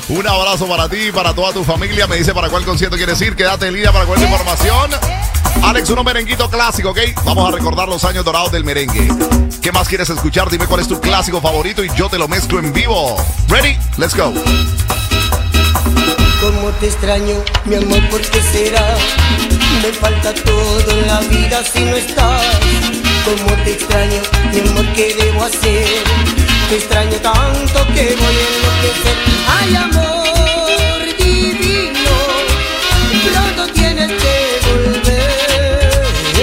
Un abrazo para ti y para toda tu familia. Me dice para cuál concierto quieres ir. Quédate en línea para cualquier información. Alex, uno merenguito clásico, ¿ok? Vamos a recordar los años dorados del merengue. ¿Qué más quieres escuchar? Dime cuál es tu clásico favorito y yo te lo mezclo en vivo. ¿Ready? Let's go. Cómo te extraño, mi amor, ¿por qué será? Me falta todo en la vida si no estás. Cómo te extraño, mi amor, ¿qué debo hacer? Te extraño tanto que voy a enloquecer. Ay, amor divino, pronto tienes que volver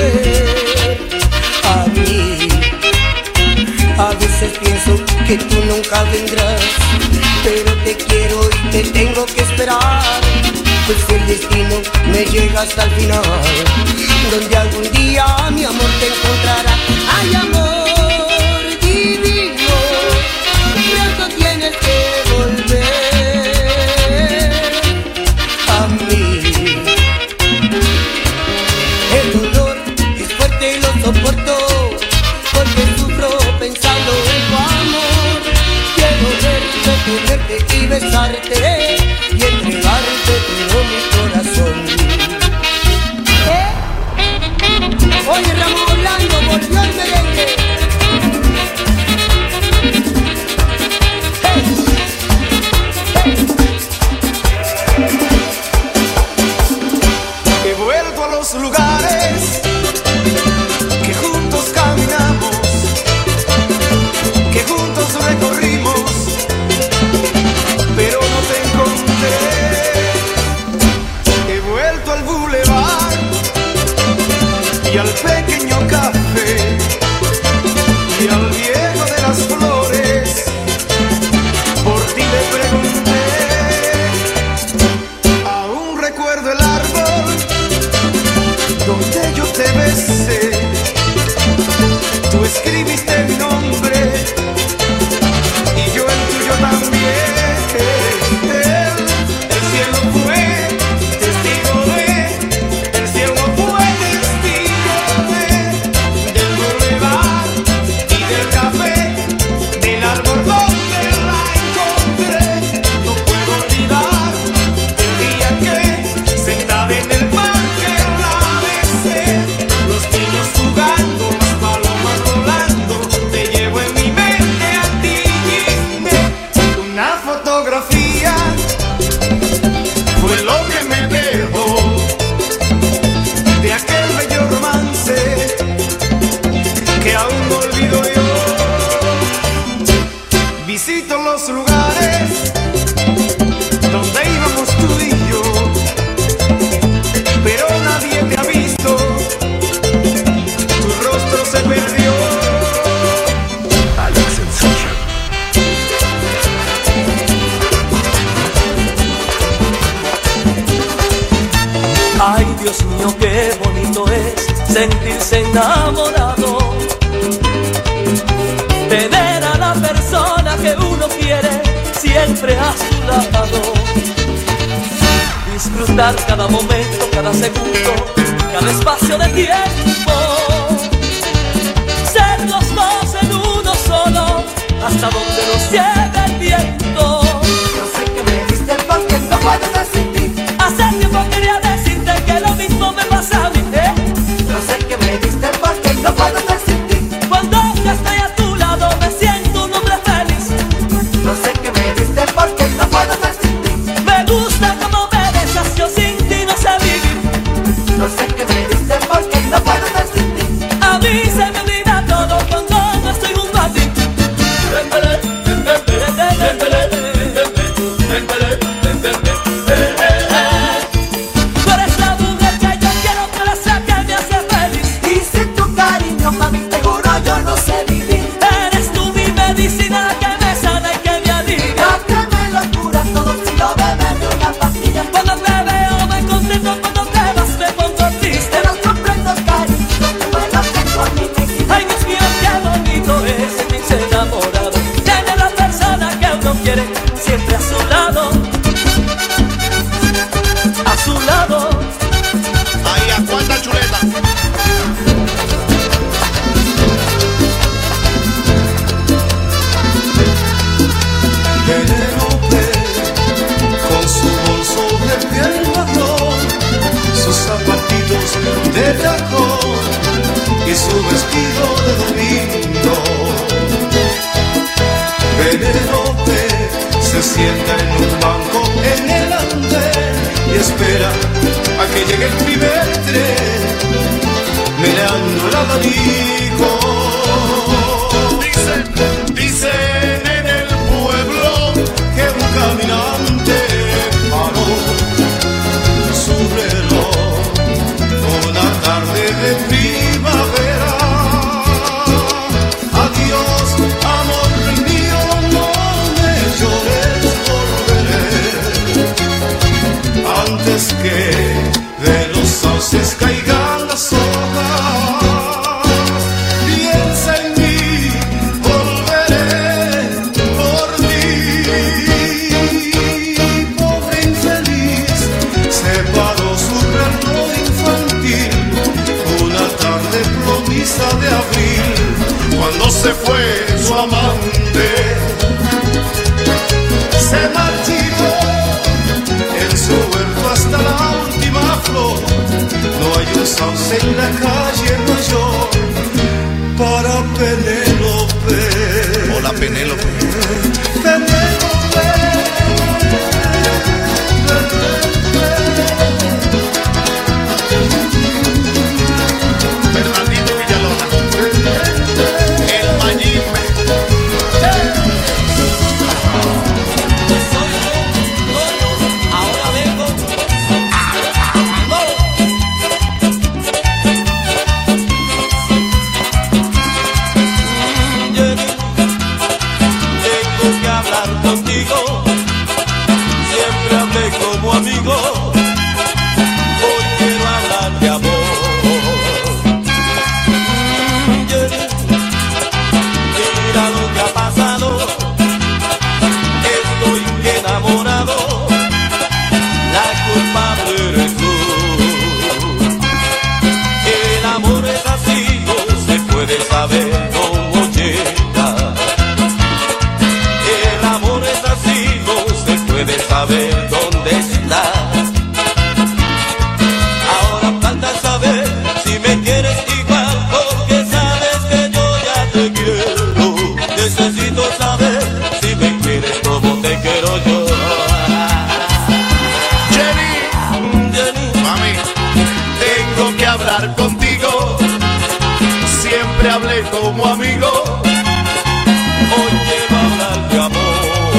a mí. A veces pienso que tú nunca vendrás, pero te quiero y te tengo que esperar. Pues el destino me llega hasta el final, donde algún día mi amor te encontrará. Ay, amor divino, pronto tienes que volver a mí. El dolor es fuerte y lo soporto, porque sufro pensando en tu amor. Quiero verte, tenerte y besarte y entregarte todo mi corazón. Oye, Ramón Blanco, volvió el merengue. He vuelto a los lugares que juntos caminamos, que juntos recorrimos, pero no te encontré. He vuelto al bulevar y al pequeño café y al viejo de las flores. Por ti le pregunté, aún recuerdo el árbol donde yo te besé. Tú escribiste mi nombre y yo el tuyo también. El cielo fue testigo de, el cielo fue testigo de, del bulevar y del café, del árbol donde la encontré. No puedo olvidar el día que sentada en el parque la besé. Los niños jugando, las palomas volando, te llevo en mi mente a ti. Una fotografía fue lo que me dejó de aquel bello romance que aún no olvido yo. Visito los lugares donde íbamos tú y yo, pero nadie te ha visto, tu rostro se perdió. Alex Sensation. Ay, Dios mío, qué bonito es sentirse enamorado, tener a la persona que uno quiere siempre a su lado, disfrutar cada momento, cada segundo, cada espacio de tiempo, ser los dos en uno solo, hasta donde nos lleve el viento. Yo sé que me diste el porque no puedo estar sin ti. Hace tiempo quería decirte que lo mismo me pasa a mí, Yo sé que me diste el porque no puedo estar sin ti. Cuando yo estoy a tu lado me siento un hombre feliz. Yo sé que me diste el porque no puedo estar sin ti. Me gusta como me besas, yo sin ti no sé vivir. Yo sé que me diste el porque no puedo estar sin ti. A mí se me olvida todo cuando no estoy junto a ti. en un banco en el andén y espera a que llegue el primer tren, mirando el abanico. Dicen en el pueblo que un caminante paró su reloj una tarde de primavera. Adiós, amor mío, no me llores, volveré antes que de los sauces caigan las hojas. Piensa en mí, volveré por ti. Pobre infeliz, separó su reloj infantil una tarde promesa de abril, cuando se fue su amante. Se marchitó en su huerto hasta la última flor. No hay un sauce en la calle mayor para Penélope. Hola, Penélope. Penélope, Fernandito Villalona, el Mayimbe. Soy yo, ahora vengo. Jenny, tengo que hablar contigo. Siempre hablé como amigo. Hoy quiero hablar de amor. Jenny, mira lo que ha pasado. Estoy enamorado. La culpable eres tú. El amor es así, no se puede saber cómo llega. El amor es así, no se puede saber dónde está. Ahora falta saber si me quieres igual, porque sabes que yo ya te quiero. Necesito saber si me quieres como te quiero yo. Jenny, Jenny, mami, tengo que hablar contigo. Siempre hablé como amigo. hoy quiero hablar de amor.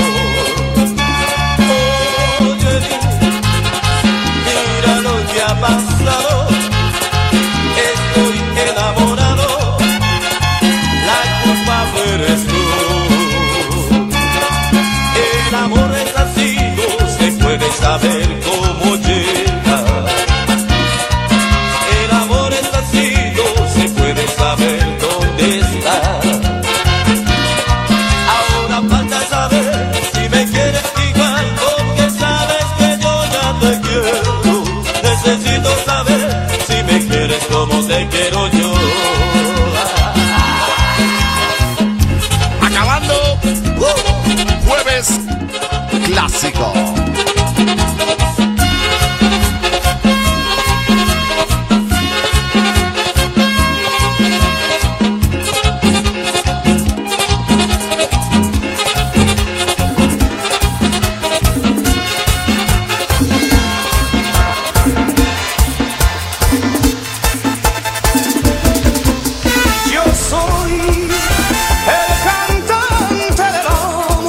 Oh, Jenny, mira lo que ha pasado. Estoy enamorado. La culpable eres tú. El amor es así, no se puede saber cómo llega. El amor es así, no se puede saber dónde está. Ahora falta saber si me quieres igual, porque sabes que yo ya te quiero. Necesito saber si me quieres como te quiero yo. acabando jueves clásico. Yo soy el cantante del amor.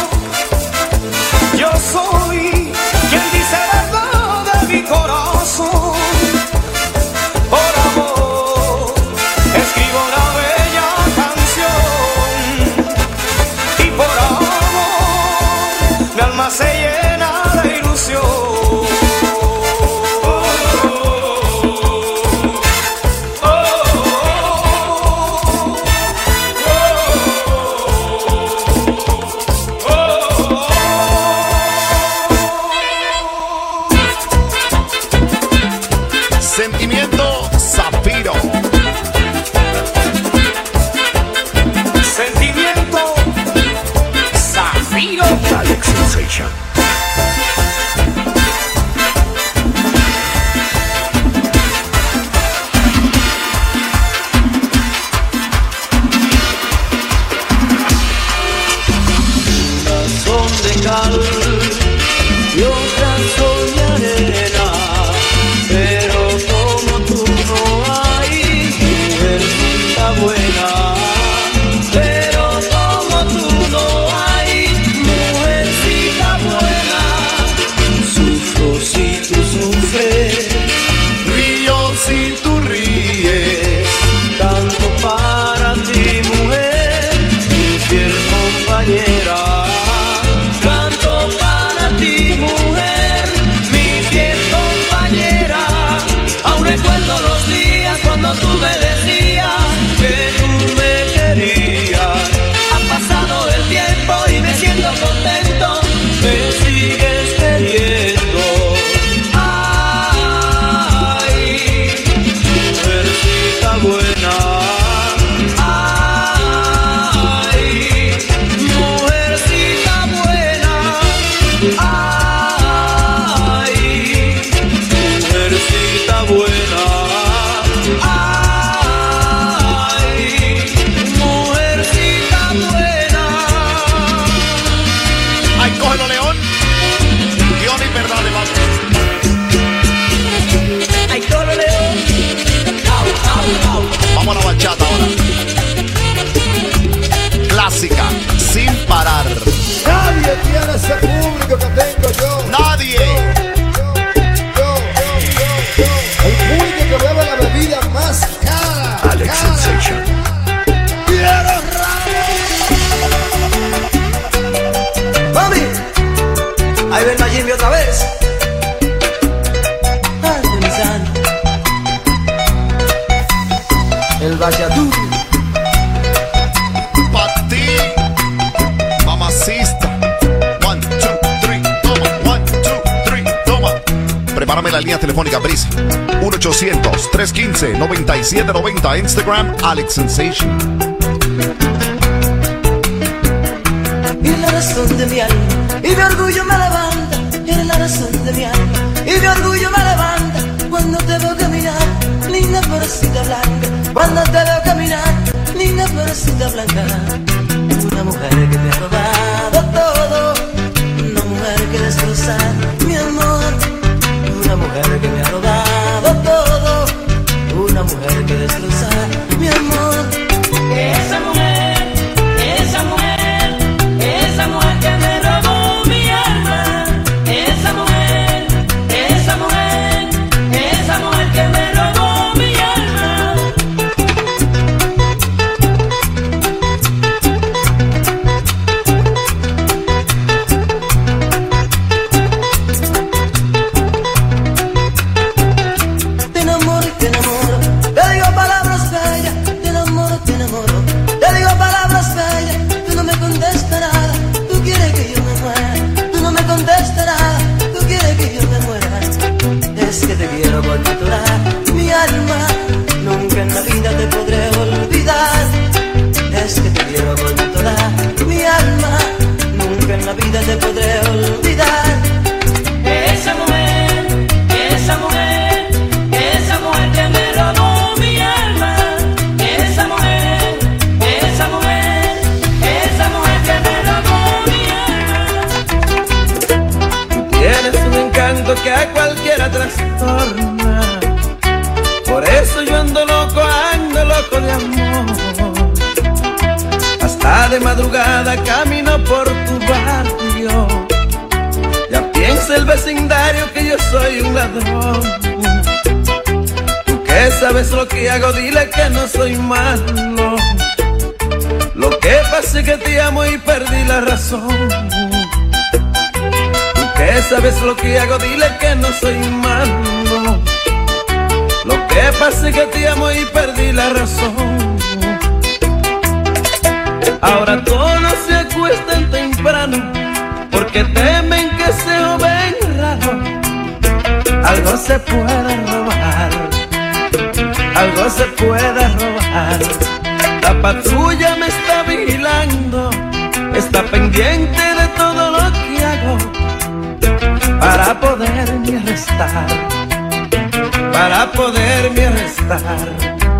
Yo soy quien dice verdad de mi corazón. Por amor escribo una bella canción. Y por amor mi alma se llena de ilusión. Ay, mujercita buena. Ay, mujercita buena. Ay, cógelo, León. Guión y verdad de más. Ay, cógelo, León. Vamos a la bachata ahora. Clásica, sin parar. Nadie tiene ese público que tengo yo. Nadie. Yo. El público que bebe la bebida más cara. Alex Sensation. ¡Quiero Mami, ahí ven a Jimmy otra vez. Ay, mi santo. El bachatú. Pa' ti, mamacista. 1, 2, 3, toma. 1, 2, 3, toma. Prepárame la línea telefónica, Brisa. 1-800-315-9790. Instagram, Alex Sensation. Y la razón de mi alma, y mi orgullo me levanta. Eres la razón de mi alma, y mi orgullo me levanta. Cuando te veo caminar, linda florecita blanca. Cuando te veo caminar, linda florecita blanca. Una mujer que me ha robado todo, una mujer que destroza mi amor. Una mujer que me ha robado todo, una mujer que destroza mi amor. Esa mujer, esa mujer, esa mujer que me robó mi alma. Esa mujer, esa mujer, esa mujer que me robó mi alma. Te enamoro y te enamoro, te digo palabras bellas. Te enamoro, te enamoro, te digo palabras bellas. Tú no me contestas nada, tú quieres que yo me muera. Tú no me contestas nada, tú quieres que yo me muera. Es que te quiero con toda mi alma, nunca en la vida te podré olvidar. Es que te quiero con toda mi alma, nunca en la vida te podré olvidar. Esa mujer, esa mujer, esa mujer que me robó mi alma. Esa mujer, esa mujer, esa mujer que me robó mi alma. Tienes un encanto que a cualquiera trastorna. Por eso yo ando loco de amor. Hasta de madrugada camino por tu barrio. Ya piensa el vecindario que yo soy un ladrón. Tú que sabes lo que hago, dile que no soy malo. Lo que pasa es que te amo y perdí la razón. Que sabes lo que hago, dile que no soy malo. Lo que pasa es que te amo y perdí la razón. Ahora todos se acuestan temprano porque temen que se joven raro. Algo se puede robar, algo se puede robar. La patrulla me está vigilando, está pendiente de todo lo que hago. Para poderme arrestar, para poderme arrestar.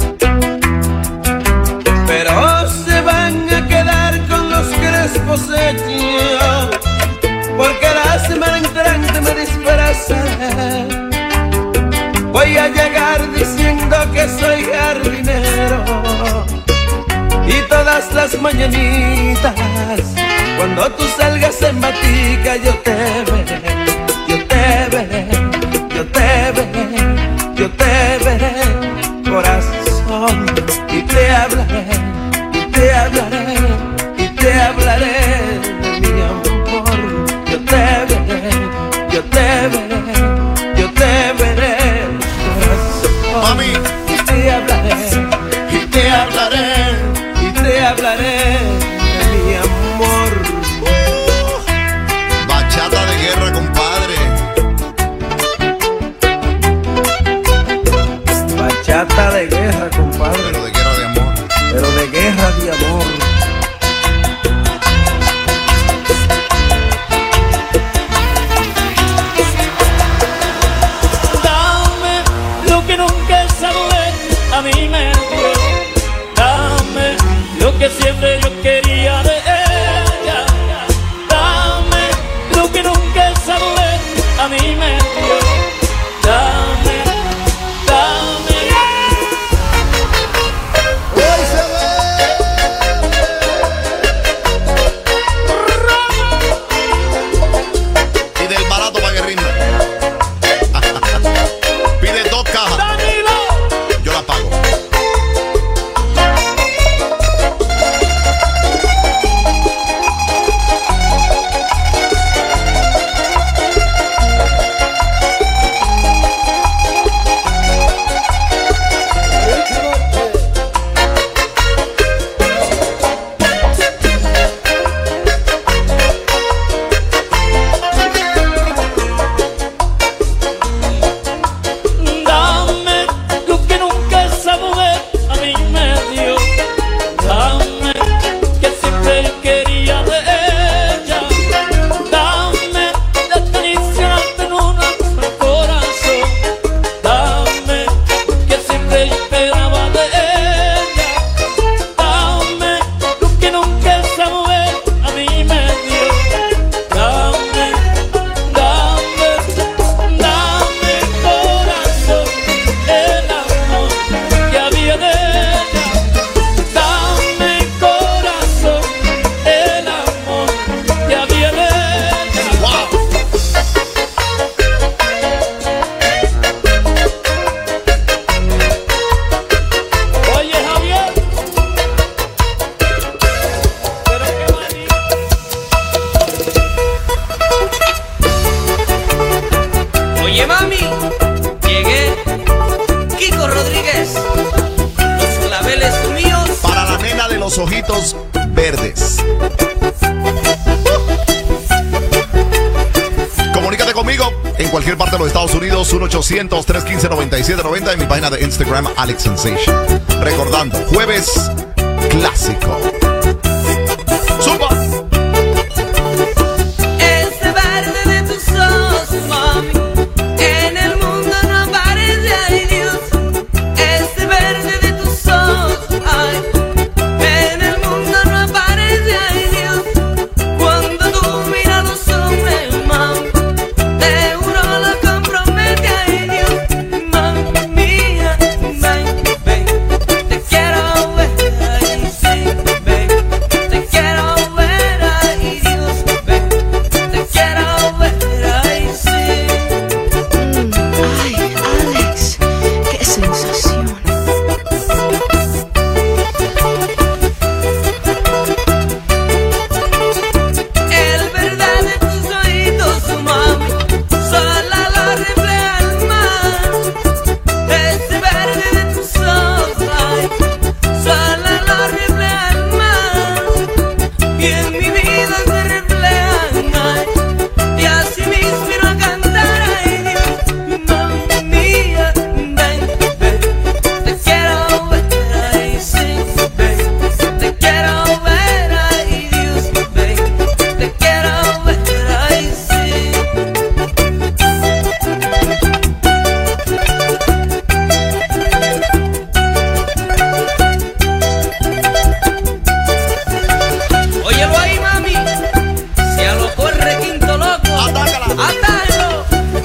Pero se van a quedar con los crespos hechos, porque la semana entrante me disfrazaré. Voy a llegar diciendo que soy jardinero, y todas las mañanitas, cuando tú salgas en batica, yo te veré. Yo te veré, yo te veré, yo te veré, corazón, y te hablaré, y te hablaré, y te hablaré de mi amor. Yo te veré, yo te veré, yo te veré, corazón. Mami. Y te hablaré, y te hablaré, y te hablaré de mi amor. Bachata de guerra Oye, mami, llegué. Kiko Rodríguez, los claveles míos. Para la nena de los ojitos verdes. Comunícate conmigo en cualquier parte de los Estados Unidos, 1-800-315-9790, en mi página de Instagram, Alex Sensation. Recordando, jueves clásico. ¡Suba! Ese verde de tus ojos, mami, en el mundo no aparece, ay Dios. Ese verde de tus ojos, ay, en el mundo no aparece, ay Dios. Cuando tú miras los hombres, mami, te juro lo compromete, ay Dios. Mami mía, ven, ven, te quiero ver, ay sí, ven, te quiero ver, ay Dios, ven, te quiero ver, ay sí. Ay, Alex, qué sensación. El verdad de tus oídos, mami, sola lo refleja el mar. Ese verde de tus ojos, ay, sola lo refleja el mar. Y en mi vida se reflejan, ay, y así mismo iré a cantar, ay Dios. Mami mía, ven, ven, te quiero ver, ay sí, ven, te quiero ver, ay Dios, ven, te quiero ver, ay sí. Óyelo ahí, mami, si a lo corre quinto loco, Atácala. atácalo.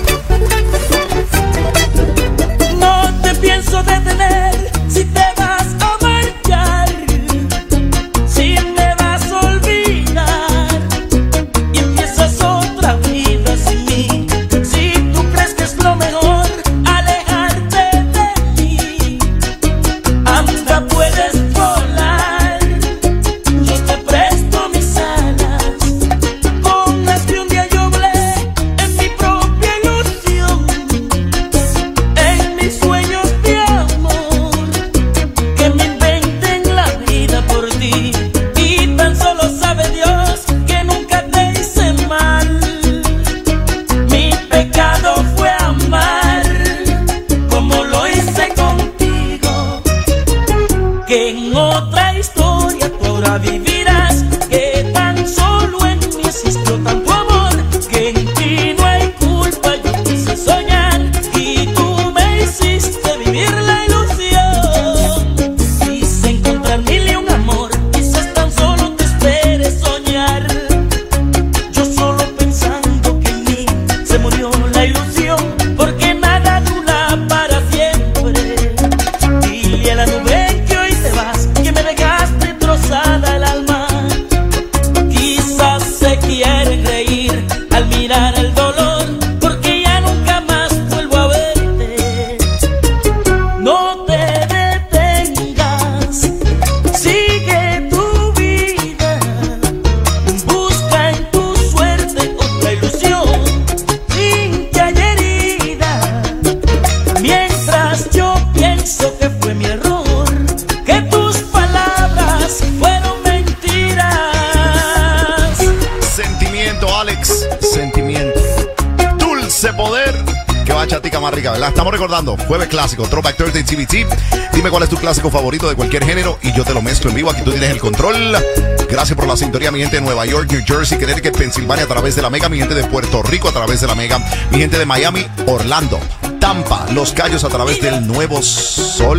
No te pienso detener si te vas a marchar, si me vas a olvidar y empiezas otra vida sin mí. Si tú crees que es lo mejor alejarte de mí, anda, puedes volar. Yo te presto mis alas, con las que un día yo volé en mi propia ilusión, en mis sueños de amor, que me inventen la vida por ti. Y tan solo sabe Dios que nunca te hice mal. Mi pecado fue amar como lo hice contigo, que en otra historia tú ahora vivirás, que tan solo en mí existió tanto amor, que en ti no hay culpa. Yo quise soñar y tú me hiciste vivir la ilusión. Quise encontrar mil y un amor, quizás tan solo te esperes soñar. Yo solo pensando que en mí se murió la ilusión, porque nada dura para siempre. Dile a la nube que hoy te vas, que me dejaste trozada el alma. Quizás se quieren reír al mirar el dolor, porque ya nunca más vuelvo a verte. No te detengas, sigue tu vida, busca en tu suerte otra ilusión, sin que haya herida. Mientras yo pienso que fue mi error, que tus palabras fueron mentiras. Sentimiento, Alex. Sentimiento. Dulce poder. Que bachatica más rica, ¿verdad? Estamos recordando, jueves clásico, Throwback Thursday TBT. Dime cuál es tu clásico favorito de cualquier género y yo te lo mezclo en vivo. Aquí tú tienes el control. Gracias por la sintonía, mi gente de Nueva York, New Jersey, Connecticut, Pensilvania a través de la Mega. Mi gente de Puerto Rico a través de la Mega. Mi gente de Miami, Orlando, Tampa, Los Cayos a través del Nuevo Sol.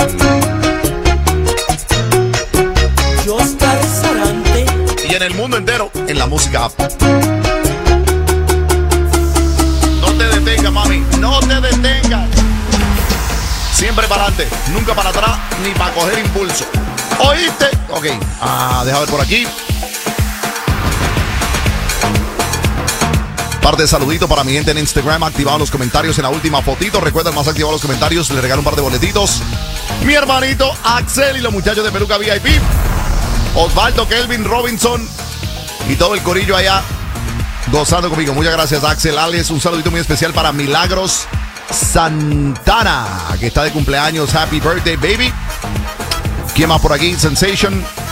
Yo estaré Sarante. Y en el mundo entero, en la música app. No te detengas, mami. No te detengas. Siempre para adelante. Nunca para atrás ni para coger impulso. ¿Oíste? Ok. Deja ver por aquí. Par de saluditos para mi gente en Instagram. Activados los comentarios en la última fotito. Recuerden, más activados los comentarios. Le regalo un par de boletitos. Mi hermanito Axel y los muchachos de Peluca VIP. Osvaldo, Kelvin, Robinson y todo el corillo allá gozando conmigo. Muchas gracias, Axel Alex. Un saludito muy especial para Milagros Santana, que está de cumpleaños. Happy birthday, baby. ¿Quién más por aquí? Sensation.